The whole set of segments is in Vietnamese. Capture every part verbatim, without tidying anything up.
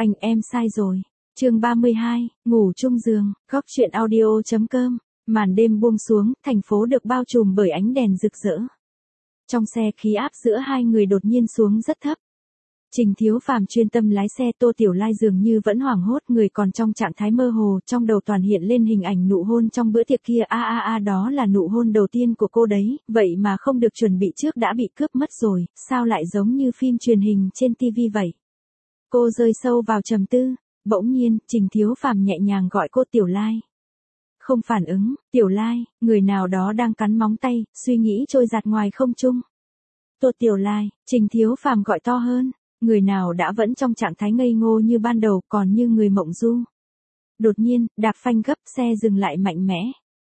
Anh em sai rồi. Chương ba mươi hai, ngủ chung giường, góc truyện audio chấm com. Màn đêm buông xuống, thành phố được bao trùm bởi ánh đèn rực rỡ. Trong xe khí áp giữa hai người đột nhiên xuống rất thấp. Trình Thiếu Phàm chuyên tâm lái xe, Tô Tiểu Lai dường như vẫn hoảng hốt, người còn trong trạng thái mơ hồ, trong đầu toàn hiện lên hình ảnh nụ hôn trong bữa tiệc kia, a a a đó là nụ hôn đầu tiên của cô đấy, vậy mà không được chuẩn bị trước đã bị cướp mất rồi, sao lại giống như phim truyền hình trên tivi vậy? Cô rơi sâu vào trầm tư, bỗng nhiên, Trình Thiếu Phàm nhẹ nhàng gọi cô Tiểu Lai. Không phản ứng, Tiểu Lai, người nào đó đang cắn móng tay, suy nghĩ trôi giạt ngoài không trung. Tô Tiểu Lai, Trình Thiếu Phàm gọi to hơn. Người nào đã vẫn trong trạng thái ngây ngô như ban đầu, còn như người mộng du. Đột nhiên, đạp phanh gấp, xe dừng lại mạnh mẽ.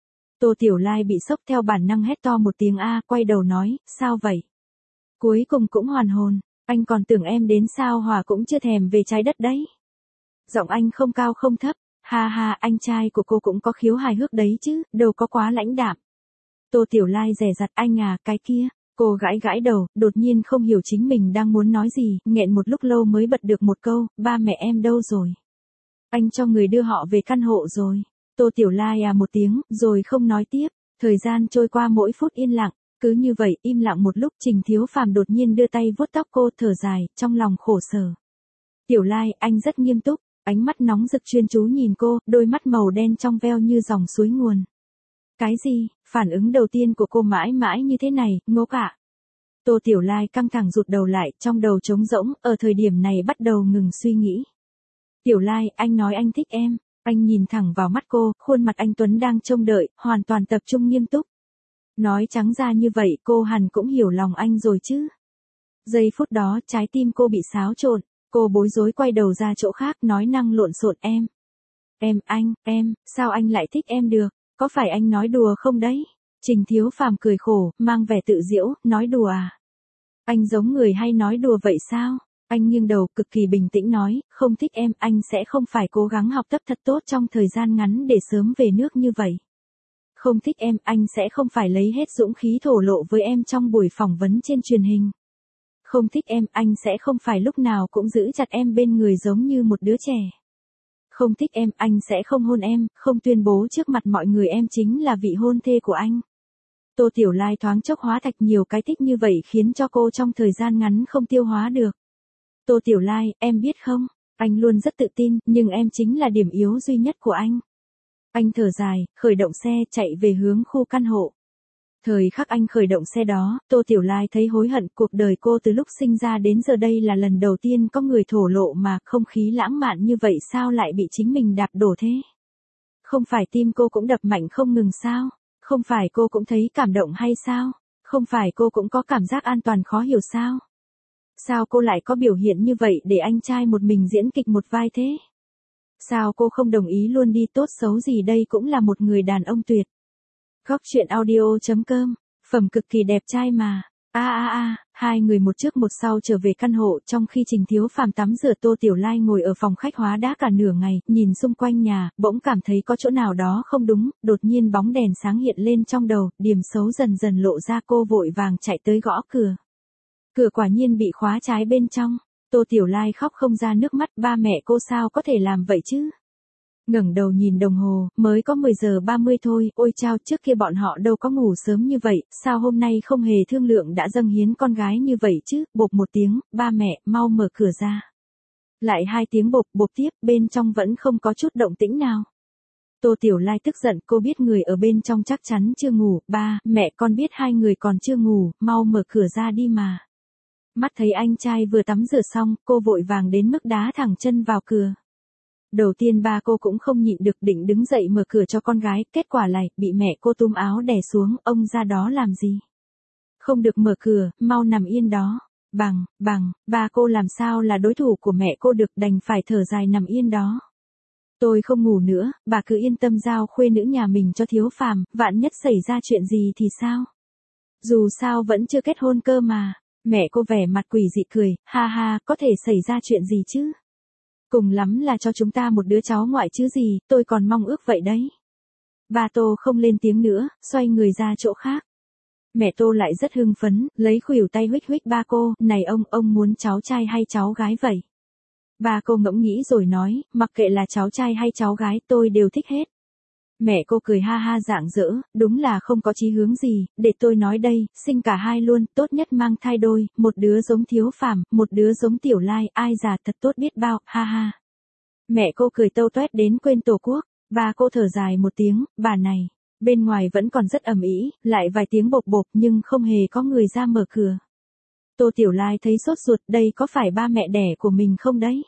Tô Tiểu Lai bị sốc, theo bản năng hét to một tiếng a, quay đầu nói, sao vậy? Cuối cùng cũng hoàn hồn, anh còn tưởng em đến sao Hòa cũng chưa thèm về trái đất đấy. Giọng anh không cao không thấp, ha ha, anh trai của cô cũng có khiếu hài hước đấy chứ, đâu có quá lãnh đạm. Tô Tiểu Lai dè dặt, anh à, cái kia. Cô gãi gãi đầu, đột nhiên không hiểu chính mình đang muốn nói gì, nghẹn một lúc lâu mới bật được một câu, ba mẹ em đâu rồi? Anh cho người đưa họ về căn hộ rồi. Tô Tiểu Lai à một tiếng, rồi không nói tiếp. Thời gian trôi qua mỗi phút yên lặng, cứ như vậy, im lặng một lúc, Trình Thiếu Phàm đột nhiên đưa tay vuốt tóc cô, thở dài, trong lòng khổ sở. Tiểu Lai, anh rất nghiêm túc, ánh mắt nóng rực chuyên chú nhìn cô, đôi mắt màu đen trong veo như dòng suối nguồn. Cái gì? Phản ứng đầu tiên của cô mãi mãi như thế này, ngốc ạ. Tô Tiểu Lai căng thẳng rụt đầu lại, trong đầu trống rỗng, ở thời điểm này bắt đầu ngừng suy nghĩ. Tiểu Lai, anh nói anh thích em, anh nhìn thẳng vào mắt cô, khuôn mặt anh Tuấn đang trông đợi, hoàn toàn tập trung nghiêm túc. Nói trắng ra như vậy, cô hẳn cũng hiểu lòng anh rồi chứ. Giây phút đó, trái tim cô bị xáo trộn, cô bối rối quay đầu ra chỗ khác, nói năng lộn xộn em. Em, anh, em, sao anh lại thích em được? Có phải anh nói đùa không đấy? Trình Thiếu Phàm cười khổ, mang vẻ tự giễu, nói đùa à? Anh giống người hay nói đùa vậy sao? Anh nghiêng đầu, cực kỳ bình tĩnh nói, không thích em, anh sẽ không phải cố gắng học tập thật tốt trong thời gian ngắn để sớm về nước như vậy. Không thích em, anh sẽ không phải lấy hết dũng khí thổ lộ với em trong buổi phỏng vấn trên truyền hình. Không thích em, anh sẽ không phải lúc nào cũng giữ chặt em bên người giống như một đứa trẻ. Không thích em, anh sẽ không hôn em, không tuyên bố trước mặt mọi người em chính là vị hôn thê của anh. Tô Tiểu Lai thoáng chốc hóa thạch, nhiều cái thích như vậy khiến cho cô trong thời gian ngắn không tiêu hóa được. Tô Tiểu Lai, em biết không, anh luôn rất tự tin, nhưng em chính là điểm yếu duy nhất của anh. Anh thở dài, khởi động xe, chạy về hướng khu căn hộ. Thời khắc anh khởi động xe đó, Tô Tiểu Lai thấy hối hận, cuộc đời cô từ lúc sinh ra đến giờ đây là lần đầu tiên có người thổ lộ mà không khí lãng mạn như vậy sao lại bị chính mình đạp đổ thế? Không phải tim cô cũng đập mạnh không ngừng sao? Không phải cô cũng thấy cảm động hay sao? Không phải cô cũng có cảm giác an toàn khó hiểu sao? Sao cô lại có biểu hiện như vậy để anh trai một mình diễn kịch một vai thế? Sao cô không đồng ý luôn đi, tốt xấu gì đây cũng là một người đàn ông tuyệt. Góc truyện audio chấm com, phẩm cực kỳ đẹp trai mà. A a a, hai người một trước một sau trở về căn hộ, trong khi Trình Thiếu Phàm tắm rửa, Tô Tiểu Lai ngồi ở phòng khách hóa đá cả nửa ngày, nhìn xung quanh nhà, bỗng cảm thấy có chỗ nào đó không đúng, đột nhiên bóng đèn sáng hiện lên trong đầu, điểm xấu dần dần lộ ra, cô vội vàng chạy tới gõ cửa. Cửa quả nhiên bị khóa trái bên trong. Tô Tiểu Lai khóc không ra nước mắt, ba mẹ cô sao có thể làm vậy chứ? Ngẩng đầu nhìn đồng hồ, mới có mười giờ ba mươi thôi, ôi chao, trước kia bọn họ đâu có ngủ sớm như vậy, sao hôm nay không hề thương lượng đã dâng hiến con gái như vậy chứ, bộp một tiếng, ba mẹ, mau mở cửa ra. Lại hai tiếng bộp, bộp tiếp, bên trong vẫn không có chút động tĩnh nào. Tô Tiểu Lai tức giận, cô biết người ở bên trong chắc chắn chưa ngủ, ba, mẹ con biết hai người còn chưa ngủ, mau mở cửa ra đi mà. Mắt thấy anh trai vừa tắm rửa xong, cô vội vàng đến mức đá thẳng chân vào cửa. Đầu tiên ba cô cũng không nhịn được, định đứng dậy mở cửa cho con gái, kết quả lại, bị mẹ cô túm áo đè xuống, ông ra đó làm gì? Không được mở cửa, mau nằm yên đó. Bằng, bằng, ba cô làm sao là đối thủ của mẹ cô được, đành phải thở dài nằm yên đó. Tôi không ngủ nữa, bà cứ yên tâm giao khuê nữ nhà mình cho Thiếu Phàm, vạn nhất xảy ra chuyện gì thì sao? Dù sao vẫn chưa kết hôn cơ mà. Mẹ cô vẻ mặt quỷ dị cười, ha ha, có thể xảy ra chuyện gì chứ? Cùng lắm là cho chúng ta một đứa cháu ngoại chứ gì, tôi còn mong ước vậy đấy. Ba Tô không lên tiếng nữa, xoay người ra chỗ khác. Mẹ Tô lại rất hưng phấn, lấy khuỷu tay huých huých ba cô, này ông, ông muốn cháu trai hay cháu gái vậy? Ba cô ngẫm nghĩ rồi nói, mặc kệ là cháu trai hay cháu gái tôi đều thích hết. Mẹ cô cười ha ha rạng rỡ, đúng là không có chí hướng gì, để tôi nói đây, sinh cả hai luôn, tốt nhất mang thai đôi, một đứa giống Thiếu Phàm, một đứa giống Tiểu Lai, ai già thật tốt biết bao, ha ha. Mẹ cô cười tâu toét đến quên tổ quốc, ba cô thở dài một tiếng, bà này, bên ngoài vẫn còn rất ầm ĩ, lại vài tiếng bộp bộp nhưng không hề có người ra mở cửa. Tô Tiểu Lai thấy sốt ruột, đây có phải ba mẹ đẻ của mình không đấy?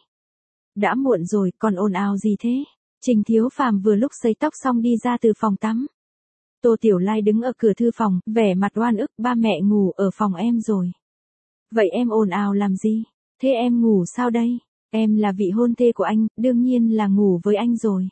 Đã muộn rồi, còn ồn ào gì thế? Trình Thiếu Phàm vừa lúc sấy tóc xong đi ra từ phòng tắm. Tô Tiểu Lai đứng ở cửa thư phòng, vẻ mặt oan ức, ba mẹ ngủ ở phòng em rồi. Vậy em ồn ào làm gì? Thế em ngủ sao đây? Em là vị hôn thê của anh, đương nhiên là ngủ với anh rồi.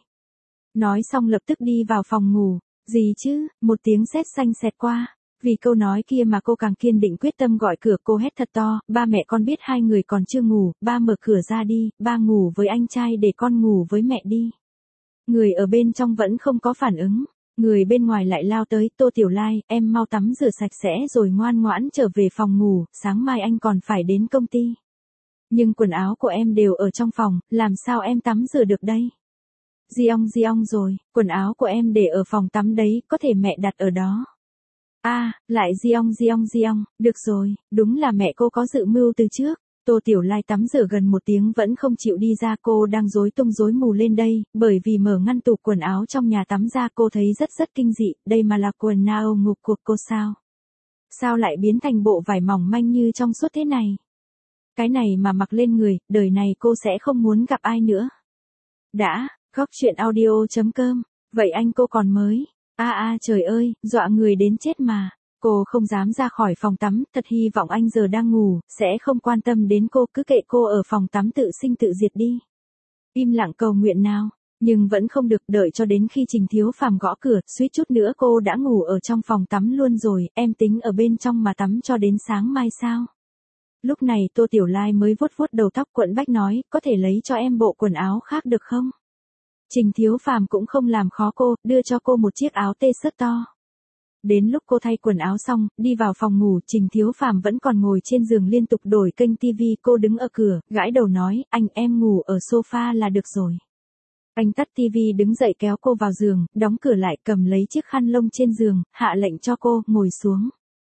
Nói xong lập tức đi vào phòng ngủ. Gì chứ, một tiếng sét xanh xẹt qua. Vì câu nói kia mà cô càng kiên định quyết tâm gọi cửa, cô hét thật to, ba mẹ con biết hai người còn chưa ngủ, ba mở cửa ra đi, ba ngủ với anh trai để con ngủ với mẹ đi. Người ở bên trong vẫn không có phản ứng, người bên ngoài lại lao tới, Tô Tiểu Lai, em mau tắm rửa sạch sẽ rồi ngoan ngoãn trở về phòng ngủ, sáng mai anh còn phải đến công ty. Nhưng quần áo của em đều ở trong phòng, làm sao em tắm rửa được đây? Giong giong rồi, quần áo của em để ở phòng tắm đấy, có thể mẹ đặt ở đó. A, à, lại giong giong giong, được rồi, đúng là mẹ cô có dự mưu từ trước. Tô Tiểu Lai tắm rửa gần một tiếng vẫn không chịu đi ra, cô đang rối tung rối mù lên đây, bởi vì mở ngăn tủ quần áo trong nhà tắm ra cô thấy rất rất kinh dị, đây mà là quần áo ngủ của cô sao? Sao lại biến thành bộ vải mỏng manh như trong suốt thế này? Cái này mà mặc lên người, đời này cô sẽ không muốn gặp ai nữa. Đã, góc chuyện audio chấm com, vậy anh cô còn mới. A a trời ơi, dọa người đến chết mà. Cô không dám ra khỏi phòng tắm, thật hy vọng anh giờ đang ngủ, sẽ không quan tâm đến cô, cứ kệ cô ở phòng tắm tự sinh tự diệt đi. Im lặng cầu nguyện nào, nhưng vẫn không được, đợi cho đến khi Trình Thiếu Phàm gõ cửa, suýt chút nữa cô đã ngủ ở trong phòng tắm luôn rồi, em tính ở bên trong mà tắm cho đến sáng mai sao? Lúc này Tô Tiểu Lai mới vuốt vuốt đầu tóc quẫn bách nói, có thể lấy cho em bộ quần áo khác được không? Trình Thiếu Phàm cũng không làm khó cô, đưa cho cô một chiếc áo tê sớt to. Đến lúc cô thay quần áo xong, đi vào phòng ngủ, Trình Thiếu Phàm vẫn còn ngồi trên giường liên tục đổi kênh tivi, cô đứng ở cửa, gãi đầu nói, anh em ngủ ở sofa là được rồi. Anh tắt tivi đứng dậy kéo cô vào giường, đóng cửa lại, cầm lấy chiếc khăn lông trên giường, hạ lệnh cho cô, ngồi xuống.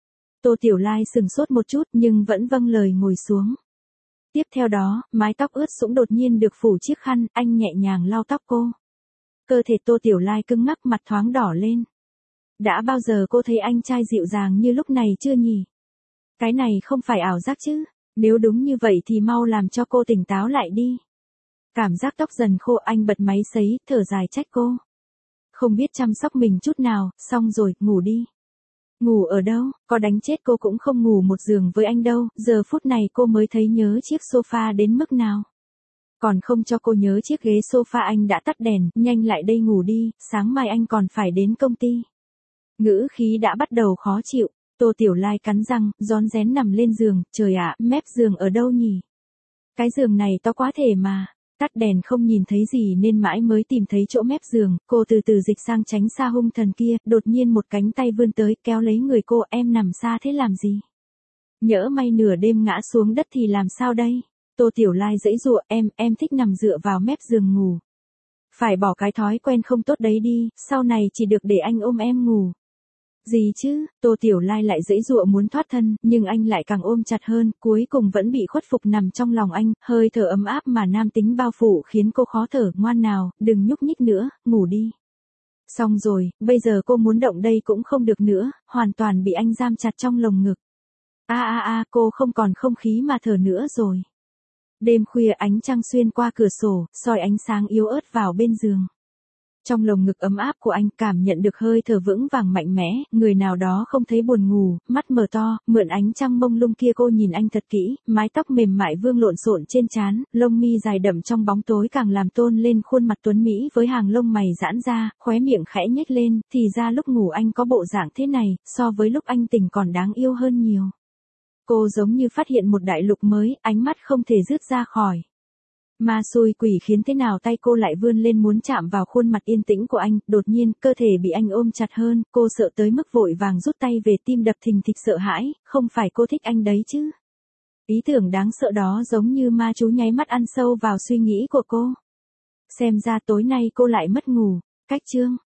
Tô Tiểu Lai sừng sốt một chút nhưng vẫn vâng lời ngồi xuống. Tiếp theo đó, mái tóc ướt sũng đột nhiên được phủ chiếc khăn, anh nhẹ nhàng lau tóc cô. Cơ thể Tô Tiểu Lai cứng ngắc, mặt thoáng đỏ lên. Đã bao giờ cô thấy anh trai dịu dàng như lúc này chưa nhỉ? Cái này không phải ảo giác chứ? Nếu đúng như vậy thì mau làm cho cô tỉnh táo lại đi. Cảm giác tóc dần khô, anh bật máy sấy, thở dài trách cô. Không biết chăm sóc mình chút nào, xong rồi, ngủ đi. Ngủ ở đâu, có đánh chết cô cũng không ngủ một giường với anh đâu, giờ phút này cô mới thấy nhớ chiếc sofa đến mức nào. Còn không cho cô nhớ chiếc ghế sofa, anh đã tắt đèn, nhanh lại đây ngủ đi, sáng mai anh còn phải đến công ty. Ngữ khí đã bắt đầu khó chịu, Tô Tiểu Lai cắn răng, rón rén nằm lên giường, trời ạ, mép giường ở đâu nhỉ? Cái giường này to quá thể mà. Tắt đèn không nhìn thấy gì nên mãi mới tìm thấy chỗ mép giường, cô từ từ dịch sang tránh xa hung thần kia, đột nhiên một cánh tay vươn tới, kéo lấy người cô, em nằm xa thế làm gì? Nhỡ may nửa đêm ngã xuống đất thì làm sao đây? Tô Tiểu Lai giãy giụa, em, em thích nằm dựa vào mép giường ngủ. Phải bỏ cái thói quen không tốt đấy đi, sau này chỉ được để anh ôm em ngủ. Gì chứ, Tô Tiểu Lai lại giãy giụa muốn thoát thân, nhưng anh lại càng ôm chặt hơn, cuối cùng vẫn bị khuất phục nằm trong lòng anh, hơi thở ấm áp mà nam tính bao phủ khiến cô khó thở, ngoan nào, đừng nhúc nhích nữa, ngủ đi. Xong rồi, bây giờ cô muốn động đây cũng không được nữa, hoàn toàn bị anh giam chặt trong lồng ngực. A a a, cô không còn không khí mà thở nữa rồi. Đêm khuya ánh trăng xuyên qua cửa sổ, soi ánh sáng yếu ớt vào bên giường. Trong lồng ngực ấm áp của anh cảm nhận được hơi thở vững vàng mạnh mẽ, người nào đó không thấy buồn ngủ, mắt mở to, mượn ánh trăng mông lung kia cô nhìn anh thật kỹ, mái tóc mềm mại vương lộn xộn trên trán, lông mi dài đậm trong bóng tối càng làm tôn lên khuôn mặt tuấn mỹ với hàng lông mày giãn ra, khóe miệng khẽ nhếch lên, thì ra lúc ngủ anh có bộ dạng thế này, so với lúc anh tỉnh còn đáng yêu hơn nhiều. Cô giống như phát hiện một đại lục mới, ánh mắt không thể dứt ra khỏi. Ma xui quỷ khiến thế nào tay cô lại vươn lên muốn chạm vào khuôn mặt yên tĩnh của anh, đột nhiên, cơ thể bị anh ôm chặt hơn, cô sợ tới mức vội vàng rút tay về, tim đập thình thịch sợ hãi, không phải cô thích anh đấy chứ. Ý tưởng đáng sợ đó giống như ma chú nháy mắt ăn sâu vào suy nghĩ của cô. Xem ra tối nay cô lại mất ngủ. Cách chương